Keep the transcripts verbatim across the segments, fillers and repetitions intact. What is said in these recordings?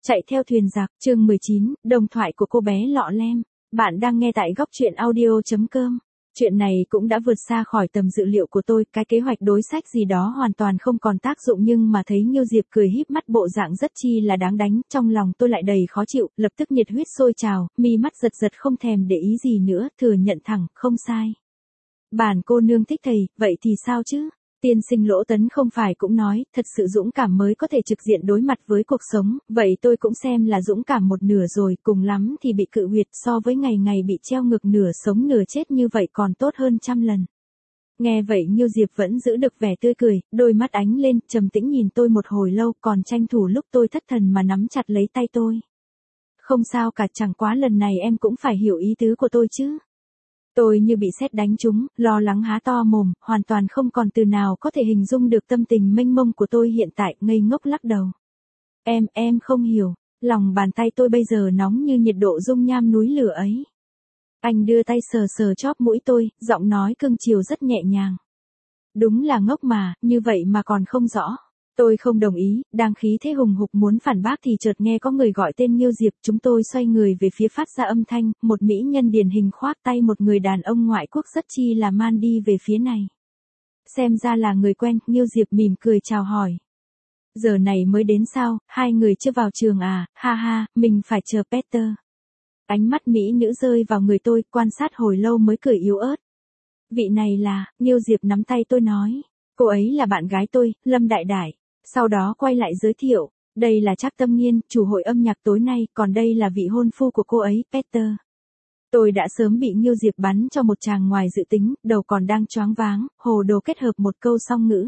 Chạy theo thuyền giặc, chương mười chín, đồng thoại của cô bé lọ lem. Bạn đang nghe tại góc truyện audio chấm com. Chuyện này cũng đã vượt xa khỏi tầm dự liệu của tôi, cái kế hoạch đối sách gì đó hoàn toàn không còn tác dụng, nhưng mà thấy Nghiêu Diệp cười híp mắt bộ dạng rất chi là đáng đánh, trong lòng tôi lại đầy khó chịu, lập tức nhiệt huyết sôi trào, mi mắt giật giật không thèm để ý gì nữa, thừa nhận thẳng, không sai. Bản cô nương thích thầy, vậy thì sao chứ? Tiên sinh Lỗ Tấn không phải cũng nói, thật sự dũng cảm mới có thể trực diện đối mặt với cuộc sống, vậy tôi cũng xem là dũng cảm một nửa rồi, cùng lắm thì bị cự huyệt, so với ngày ngày bị treo ngược nửa sống nửa chết như vậy còn tốt hơn trăm lần. Nghe vậy Nghiêu Diệp vẫn giữ được vẻ tươi cười, đôi mắt ánh lên, trầm tĩnh nhìn tôi một hồi lâu, còn tranh thủ lúc tôi thất thần mà nắm chặt lấy tay tôi. Không sao cả, chẳng quá lần này em cũng phải hiểu ý tứ của tôi chứ. Tôi như bị sét đánh trúng, lo lắng há to mồm, hoàn toàn không còn từ nào có thể hình dung được tâm tình mênh mông của tôi hiện tại, ngây ngốc lắc đầu. Em, em không hiểu, lòng bàn tay tôi bây giờ nóng như nhiệt độ dung nham núi lửa ấy. Anh đưa tay sờ sờ chóp mũi tôi, giọng nói cưng chiều rất nhẹ nhàng. Đúng là ngốc mà, như vậy mà còn không rõ. Tôi không đồng ý, đang khí thế hùng hục muốn phản bác thì chợt nghe có người gọi tên Nghiêu Diệp, chúng tôi xoay người về phía phát ra âm thanh, một mỹ nhân điển hình khoác tay một người đàn ông ngoại quốc rất chi là man đi về phía này. Xem ra là người quen, Nghiêu Diệp mỉm cười chào hỏi. Giờ này mới đến sao, hai người chưa vào trường à, ha ha, mình phải chờ Peter. Ánh mắt mỹ nữ rơi vào người tôi, quan sát hồi lâu mới cười yếu ớt. Vị này là, Nghiêu Diệp nắm tay tôi nói, cô ấy là bạn gái tôi, Lâm Đại Đại. Sau đó quay lại giới thiệu, đây là Trác Tâm Nghiên, chủ hội âm nhạc tối nay, còn đây là vị hôn phu của cô ấy, Peter. Tôi đã sớm bị Nghiêu Diệp bắn cho một tràng ngoài dự tính, đầu còn đang choáng váng, hồ đồ kết hợp một câu song ngữ.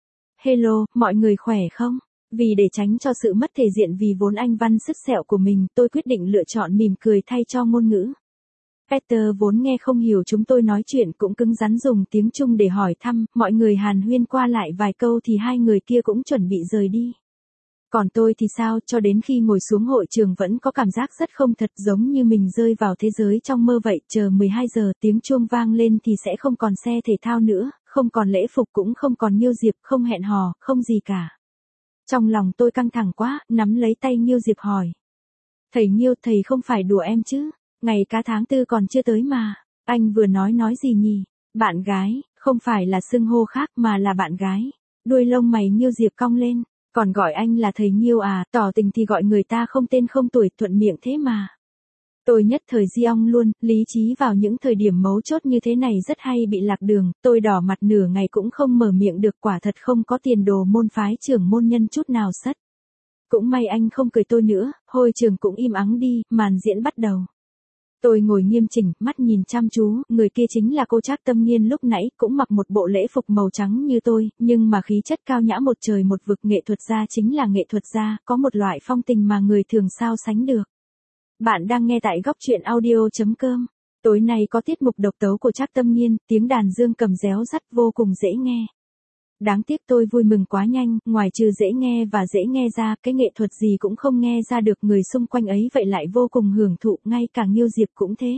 Hello, mọi người khỏe không? Vì để tránh cho sự mất thể diện vì vốn anh văn sứt sẹo của mình, tôi quyết định lựa chọn mỉm cười thay cho ngôn ngữ. Peter vốn nghe không hiểu chúng tôi nói chuyện cũng cứng rắn dùng tiếng Trung để hỏi thăm, mọi người hàn huyên qua lại vài câu thì hai người kia cũng chuẩn bị rời đi. Còn tôi thì sao, cho đến khi ngồi xuống hội trường vẫn có cảm giác rất không thật, giống như mình rơi vào thế giới trong mơ vậy, chờ mười hai giờ tiếng chuông vang lên thì sẽ không còn xe thể thao nữa, không còn lễ phục cũng không còn Nghiêu Diệp, không hẹn hò, không gì cả. Trong lòng tôi căng thẳng quá, nắm lấy tay Nghiêu Diệp hỏi. Thầy Nghiêu, thầy không phải đùa em chứ? Ngày cá tháng tư còn chưa tới mà. Anh vừa nói nói gì nhỉ? Bạn gái, không phải là xưng hô khác mà là bạn gái. Đuôi lông mày Nghiêu Diệp cong lên. Còn gọi anh là thầy Nghiêu à, tỏ tình thì gọi người ta không tên không tuổi, thuận miệng thế mà. Tôi nhất thời di ong luôn, lý trí vào những thời điểm mấu chốt như thế này rất hay bị lạc đường, tôi đỏ mặt nửa ngày cũng không mở miệng được, quả thật không có tiền đồ môn phái trưởng môn nhân chút nào sất. Cũng may anh không cười tôi nữa, hội trường cũng im ắng đi, màn diễn bắt đầu. Tôi ngồi nghiêm chỉnh, mắt nhìn chăm chú, người kia chính là cô Trác Tâm Nghiên lúc nãy, cũng mặc một bộ lễ phục màu trắng như tôi, nhưng mà khí chất cao nhã một trời một vực, nghệ thuật gia chính là nghệ thuật gia, có một loại phong tình mà người thường sao sánh được. Bạn đang nghe tại góc truyện audio chấm com. Tối nay có tiết mục độc tấu của Trác Tâm Nghiên, tiếng đàn dương cầm réo rắt vô cùng dễ nghe. Đáng tiếc tôi vui mừng quá nhanh, ngoài trừ dễ nghe và dễ nghe ra, cái nghệ thuật gì cũng không nghe ra được, người xung quanh ấy vậy lại vô cùng hưởng thụ, ngay cả Nghiêu Diệp cũng thế.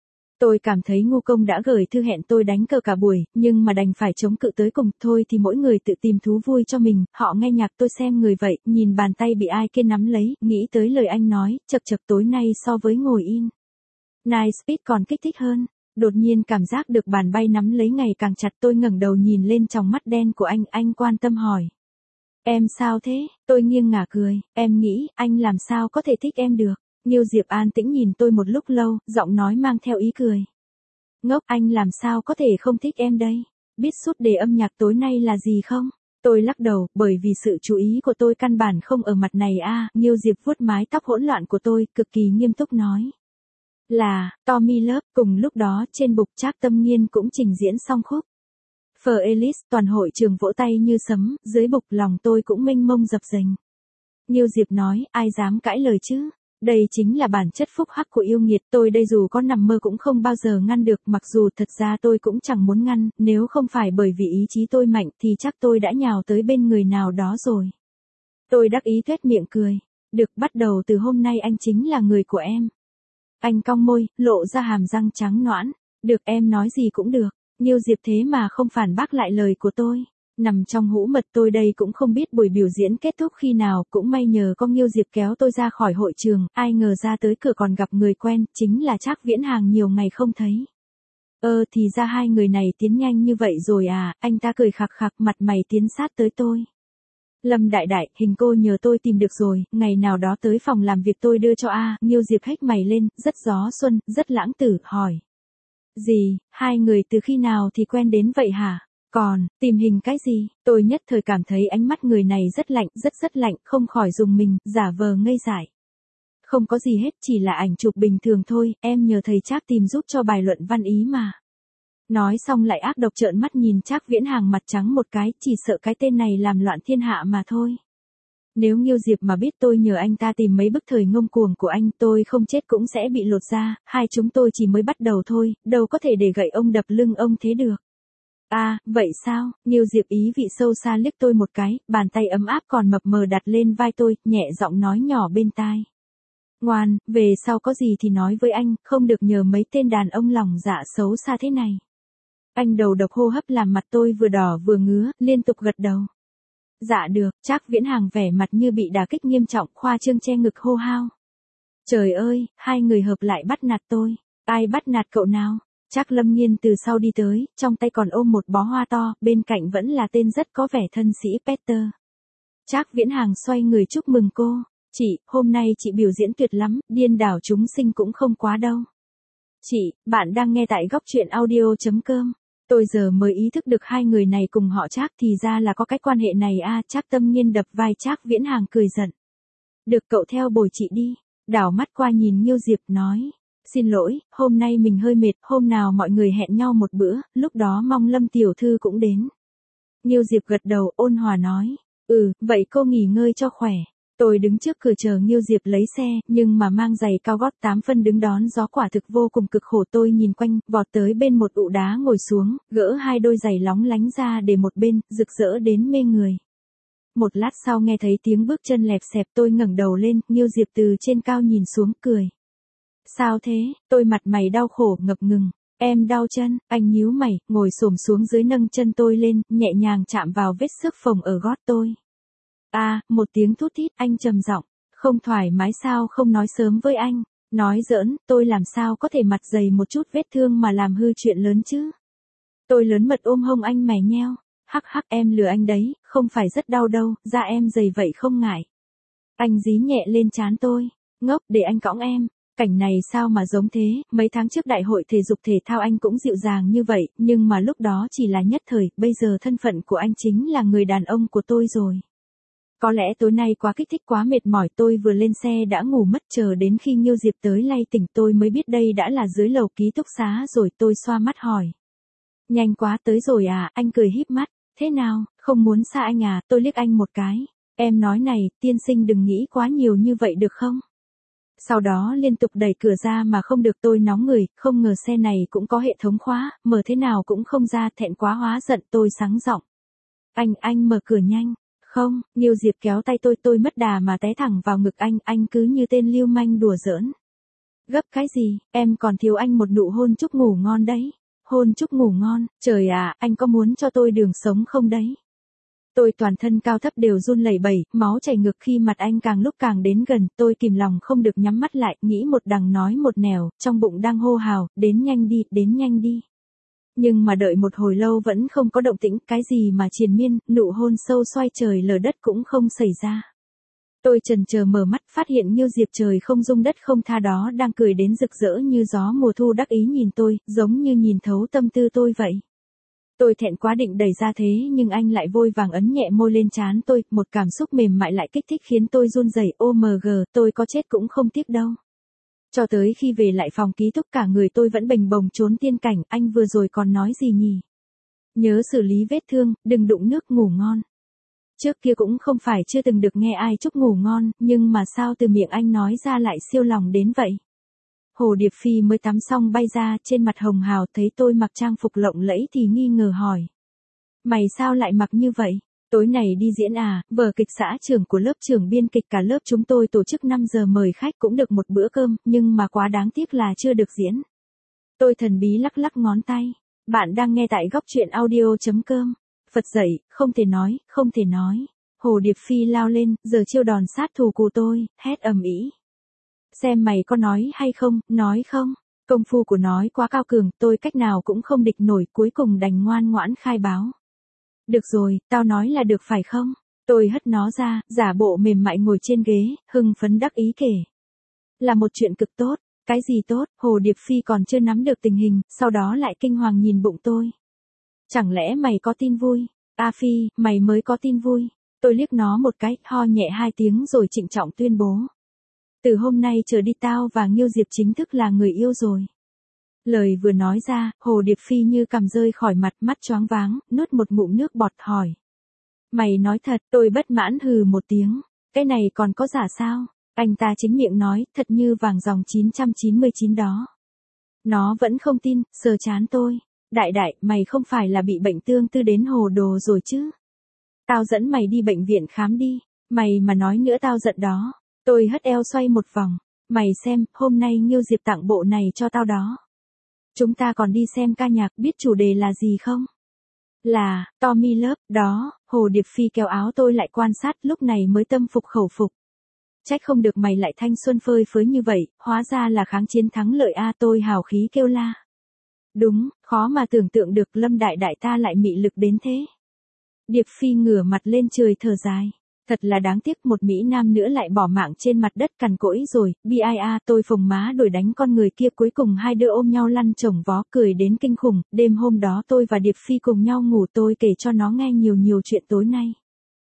Tôi cảm thấy ngu công đã gửi thư hẹn tôi đánh cờ cả buổi, nhưng mà đành phải chống cự tới cùng, thôi thì mỗi người tự tìm thú vui cho mình, họ nghe nhạc tôi xem người vậy, nhìn bàn tay bị ai kia nắm lấy, nghĩ tới lời anh nói, chật chật tối nay so với ngồi in. Night Speed còn kích thích hơn. Đột nhiên cảm giác được bàn bay nắm lấy ngày càng chặt, tôi ngẩng đầu nhìn lên trong mắt đen của anh, anh quan tâm hỏi. Em sao thế? Tôi nghiêng ngả cười, em nghĩ, anh làm sao có thể thích em được? Nghiêu Diệp an tĩnh nhìn tôi một lúc lâu, giọng nói mang theo ý cười. Ngốc, anh làm sao có thể không thích em đây? Biết sút đề âm nhạc tối nay là gì không? Tôi lắc đầu, bởi vì sự chú ý của tôi căn bản không ở mặt này a. À. Nghiêu Diệp vuốt mái tóc hỗn loạn của tôi, cực kỳ nghiêm túc nói. Là, Tommy Love, cùng lúc đó trên bục Trác Tâm Nghiên cũng trình diễn xong khúc. For Alice, toàn hội trường vỗ tay như sấm, dưới bục lòng tôi cũng mênh mông dập dềnh. Nghiêu Diệp nói, ai dám cãi lời chứ? Đây chính là bản chất phúc hắc của yêu nghiệt, tôi đây dù có nằm mơ cũng không bao giờ ngăn được, mặc dù thật ra tôi cũng chẳng muốn ngăn, nếu không phải bởi vì ý chí tôi mạnh thì chắc tôi đã nhào tới bên người nào đó rồi. Tôi đắc ý tuét miệng cười. Được, bắt đầu từ hôm nay anh chính là người của em. Anh cong môi, lộ ra hàm răng trắng nõn. Được, em nói gì cũng được. Nghiêu Diệp thế mà không phản bác lại lời của tôi. Nằm trong hũ mật tôi đây cũng không biết buổi biểu diễn kết thúc khi nào, cũng may nhờ có Nghiêu Diệp kéo tôi ra khỏi hội trường, ai ngờ ra tới cửa còn gặp người quen, chính là Trác Viễn Hàng nhiều ngày không thấy. Ơ thì ra hai người này tiến nhanh như vậy rồi à, anh ta cười khặc khặc mặt mày tiến sát tới tôi. Lâm đại đại, hình cô nhờ tôi tìm được rồi, ngày nào đó tới phòng làm việc tôi đưa cho a. Nghiêu Diệp hếch mày lên, rất gió xuân, rất lãng tử, hỏi. Gì, hai người từ khi nào thì quen đến vậy hả? Còn, tìm hình cái gì? Tôi nhất thời cảm thấy ánh mắt người này rất lạnh, rất rất lạnh, không khỏi dùng mình, giả vờ ngây dại. Không có gì hết, chỉ là ảnh chụp bình thường thôi, em nhờ thầy Trác tìm giúp cho bài luận văn ý mà. Nói xong lại ác độc trợn mắt nhìn Trác Viễn Hàng mặt trắng một cái, chỉ sợ cái tên này làm loạn thiên hạ mà thôi. Nếu Nghiêu Diệp mà biết tôi nhờ anh ta tìm mấy bức thời ngông cuồng của anh, tôi không chết cũng sẽ bị lột da, hai chúng tôi chỉ mới bắt đầu thôi, đâu có thể để gậy ông đập lưng ông thế được. À, vậy sao? Nghiêu Diệp ý vị sâu xa liếc tôi một cái, bàn tay ấm áp còn mập mờ đặt lên vai tôi, nhẹ giọng nói nhỏ bên tai. Ngoan, về sau có gì thì nói với anh, không được nhờ mấy tên đàn ông lòng dạ xấu xa thế này. Anh đầu độc hô hấp làm mặt tôi vừa đỏ vừa ngứa, liên tục gật đầu. Dạ được, Trác Viễn Hàng vẻ mặt như bị đả kích nghiêm trọng, khoa trương che ngực hô hao. Trời ơi, hai người hợp lại bắt nạt tôi. Ai bắt nạt cậu nào? Trác Lâm Nghiên từ sau đi tới, trong tay còn ôm một bó hoa to, bên cạnh vẫn là tên rất có vẻ thân sĩ Peter. Trác Viễn Hàng xoay người chúc mừng cô. Chị, hôm nay chị biểu diễn tuyệt lắm, điên đảo chúng sinh cũng không quá đâu. Chị, bạn đang nghe tại góc truyện audio chấm com. Tôi giờ mới ý thức được hai người này cùng họ Trác thì ra là có cái quan hệ này a. Trác Tâm Nghiên đập vai Trác Viễn Hàng cười giận. Được cậu theo bồi chị đi. Đảo mắt qua nhìn Nghiêu Diệp nói. Xin lỗi, hôm nay mình hơi mệt, hôm nào mọi người hẹn nhau một bữa, lúc đó mong Lâm tiểu thư cũng đến. Nghiêu Diệp gật đầu ôn hòa nói. Ừ, vậy cô nghỉ ngơi cho khỏe. Tôi đứng trước cửa chờ Nghiêu Diệp lấy xe, nhưng mà mang giày cao gót tám phân đứng đón gió quả thực vô cùng cực khổ. Tôi nhìn quanh, vọt tới bên một ụ đá ngồi xuống, gỡ hai đôi giày lóng lánh ra để một bên, rực rỡ đến mê người. Một lát sau nghe thấy tiếng bước chân lẹp xẹp, tôi ngẩng đầu lên, Nghiêu Diệp từ trên cao nhìn xuống cười. Sao thế? Tôi mặt mày đau khổ ngập ngừng. Em đau chân, anh nhíu mày, ngồi xổm xuống dưới nâng chân tôi lên, nhẹ nhàng chạm vào vết xước phồng ở gót tôi. À, một tiếng thút thít, anh trầm giọng, không thoải mái sao không nói sớm với anh. Nói giỡn, tôi làm sao có thể mặt dày một chút vết thương mà làm hư chuyện lớn chứ. Tôi lớn mật ôm hông anh mè nheo. Hắc hắc em lừa anh đấy, không phải rất đau đâu, da em dày vậy không ngại. Anh dí nhẹ lên trán tôi, ngốc để anh cõng em. Cảnh này sao mà giống thế, mấy tháng trước đại hội thể dục thể thao anh cũng dịu dàng như vậy, nhưng mà lúc đó chỉ là nhất thời, bây giờ thân phận của anh chính là người đàn ông của tôi rồi. Có lẽ tối nay quá kích thích quá mệt mỏi tôi vừa lên xe đã ngủ mất chờ đến khi Nghiêu Diệp tới lay tỉnh tôi mới biết đây đã là dưới lầu ký túc xá rồi tôi xoa mắt hỏi. Nhanh quá tới rồi à, anh cười híp mắt, thế nào, không muốn xa anh à, tôi liếc anh một cái. Em nói này, tiên sinh đừng nghĩ quá nhiều như vậy được không? Sau đó liên tục đẩy cửa ra mà không được tôi nóng người, không ngờ xe này cũng có hệ thống khóa, mở thế nào cũng không ra thẹn quá hóa giận tôi sáng giọng. Anh, anh mở cửa nhanh. Không, Nghiêu Diệp kéo tay tôi tôi mất đà mà té thẳng vào ngực anh, anh cứ như tên lưu manh đùa giỡn. Gấp cái gì, em còn thiếu anh một nụ hôn chúc ngủ ngon đấy. Hôn chúc ngủ ngon, trời à, anh có muốn cho tôi đường sống không đấy? Tôi toàn thân cao thấp đều run lẩy bẩy, máu chảy ngược khi mặt anh càng lúc càng đến gần, tôi kìm lòng không được nhắm mắt lại, nghĩ một đằng nói một nẻo, trong bụng đang hô hào, đến nhanh đi, đến nhanh đi. Nhưng mà đợi một hồi lâu vẫn không có động tĩnh, cái gì mà triền miên, nụ hôn sâu xoay trời lở đất cũng không xảy ra. Tôi chần chờ mở mắt phát hiện Nghiêu Diệp trời không rung đất không tha đó đang cười đến rực rỡ như gió mùa thu đắc ý nhìn tôi, giống như nhìn thấu tâm tư tôi vậy. Tôi thẹn quá định đẩy ra thế nhưng anh lại vội vàng ấn nhẹ môi lên trán tôi, một cảm xúc mềm mại lại kích thích khiến tôi run rẩy. Ô mờ gờ, tôi có chết cũng không tiếc đâu. Cho tới khi về lại phòng ký túc cả người tôi vẫn bềnh bồng trốn tiên cảnh, anh vừa rồi còn nói gì nhỉ? Nhớ xử lý vết thương, đừng đụng nước ngủ ngon. Trước kia cũng không phải chưa từng được nghe ai chúc ngủ ngon, nhưng mà sao từ miệng anh nói ra lại siêu lòng đến vậy? Hồ Điệp Phi mới tắm xong bay ra, trên mặt hồng hào thấy tôi mặc trang phục lộng lẫy thì nghi ngờ hỏi. Mày sao lại mặc như vậy? Tối này đi diễn à, vở kịch xã trưởng của lớp trưởng biên kịch cả lớp chúng tôi tổ chức năm giờ mời khách cũng được một bữa cơm, nhưng mà quá đáng tiếc là chưa được diễn. Tôi thần bí lắc lắc ngón tay. Bạn đang nghe tại góc truyện audio chấm com. Phật dậy, không thể nói, không thể nói. Hồ Điệp Phi lao lên, giờ chiêu đòn sát thủ của tôi, hét ầm ĩ. Xem mày có nói hay không, nói không? Công phu của nói quá cao cường, tôi cách nào cũng không địch nổi, cuối cùng đành ngoan ngoãn khai báo. Được rồi, tao nói là được phải không? Tôi hất nó ra, giả bộ mềm mại ngồi trên ghế, hưng phấn đắc ý kể. Là một chuyện cực tốt. Cái gì tốt? Hồ Điệp Phi còn chưa nắm được tình hình, sau đó lại kinh hoàng nhìn bụng tôi. Chẳng lẽ mày có tin vui? A Phi, mày mới có tin vui. Tôi liếc nó một cái, ho nhẹ hai tiếng rồi trịnh trọng tuyên bố. Từ hôm nay trở đi tao và Nghiêu Diệp chính thức là người yêu rồi. Lời vừa nói ra, Hồ Điệp Phi như cầm rơi khỏi mặt, mắt choáng váng, nuốt một ngụm nước bọt hỏi. Mày nói thật, tôi bất mãn hừ một tiếng. Cái này còn có giả sao? Anh ta chính miệng nói, thật như vàng dòng chín trăm chín mươi chín đó. Nó vẫn không tin, sờ chán tôi. Đại đại, mày không phải là bị bệnh tương tư đến hồ đồ rồi chứ? Tao dẫn mày đi bệnh viện khám đi. Mày mà nói nữa tao giận đó. Tôi hất eo xoay một vòng. Mày xem, hôm nay Nghiêu Diệp tặng bộ này cho tao đó. Chúng ta còn đi xem ca nhạc, biết chủ đề là gì không? Là, Tommy Love, đó. Hồ Điệp Phi kéo áo tôi lại quan sát, lúc này mới tâm phục khẩu phục. Trách không được mày lại thanh xuân phơi phới như vậy, hóa ra là kháng chiến thắng lợi a, tôi hào khí kêu la. Đúng, khó mà tưởng tượng được Lâm đại đại ta lại mị lực đến thế. Điệp Phi ngửa mặt lên trời thở dài. Thật là đáng tiếc, một Mỹ Nam nữa lại bỏ mạng trên mặt đất cằn cỗi rồi, bi ai a, tôi phồng má đuổi đánh con người kia, cuối cùng hai đứa ôm nhau lăn chồng vó cười đến kinh khủng. Đêm hôm đó tôi và Điệp Phi cùng nhau ngủ, tôi kể cho nó nghe nhiều nhiều chuyện tối nay.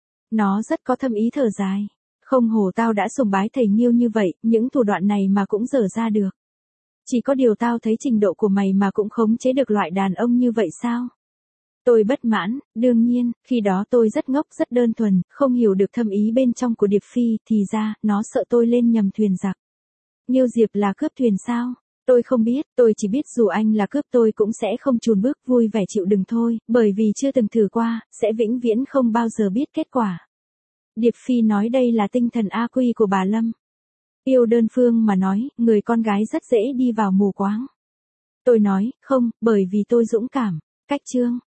Nó rất có thâm ý thở dài. Không hồ tao đã sùng bái thầy Nghiêu như vậy, những thủ đoạn này mà cũng dở ra được. Chỉ có điều tao thấy trình độ của mày mà cũng khống chế được loại đàn ông như vậy sao? Tôi bất mãn, đương nhiên, khi đó tôi rất ngốc rất đơn thuần, không hiểu được thâm ý bên trong của Điệp Phi, thì ra, nó sợ tôi lên nhầm thuyền giặc. Nghiêu Diệp là cướp thuyền sao? Tôi không biết, tôi chỉ biết dù anh là cướp tôi cũng sẽ không chùn bước vui vẻ chịu đựng thôi, bởi vì chưa từng thử qua, sẽ vĩnh viễn không bao giờ biết kết quả. Điệp Phi nói đây là tinh thần A Quy của bà Lâm. Yêu đơn phương mà nói, người con gái rất dễ đi vào mù quáng. Tôi nói, không, bởi vì tôi dũng cảm. Cách chương.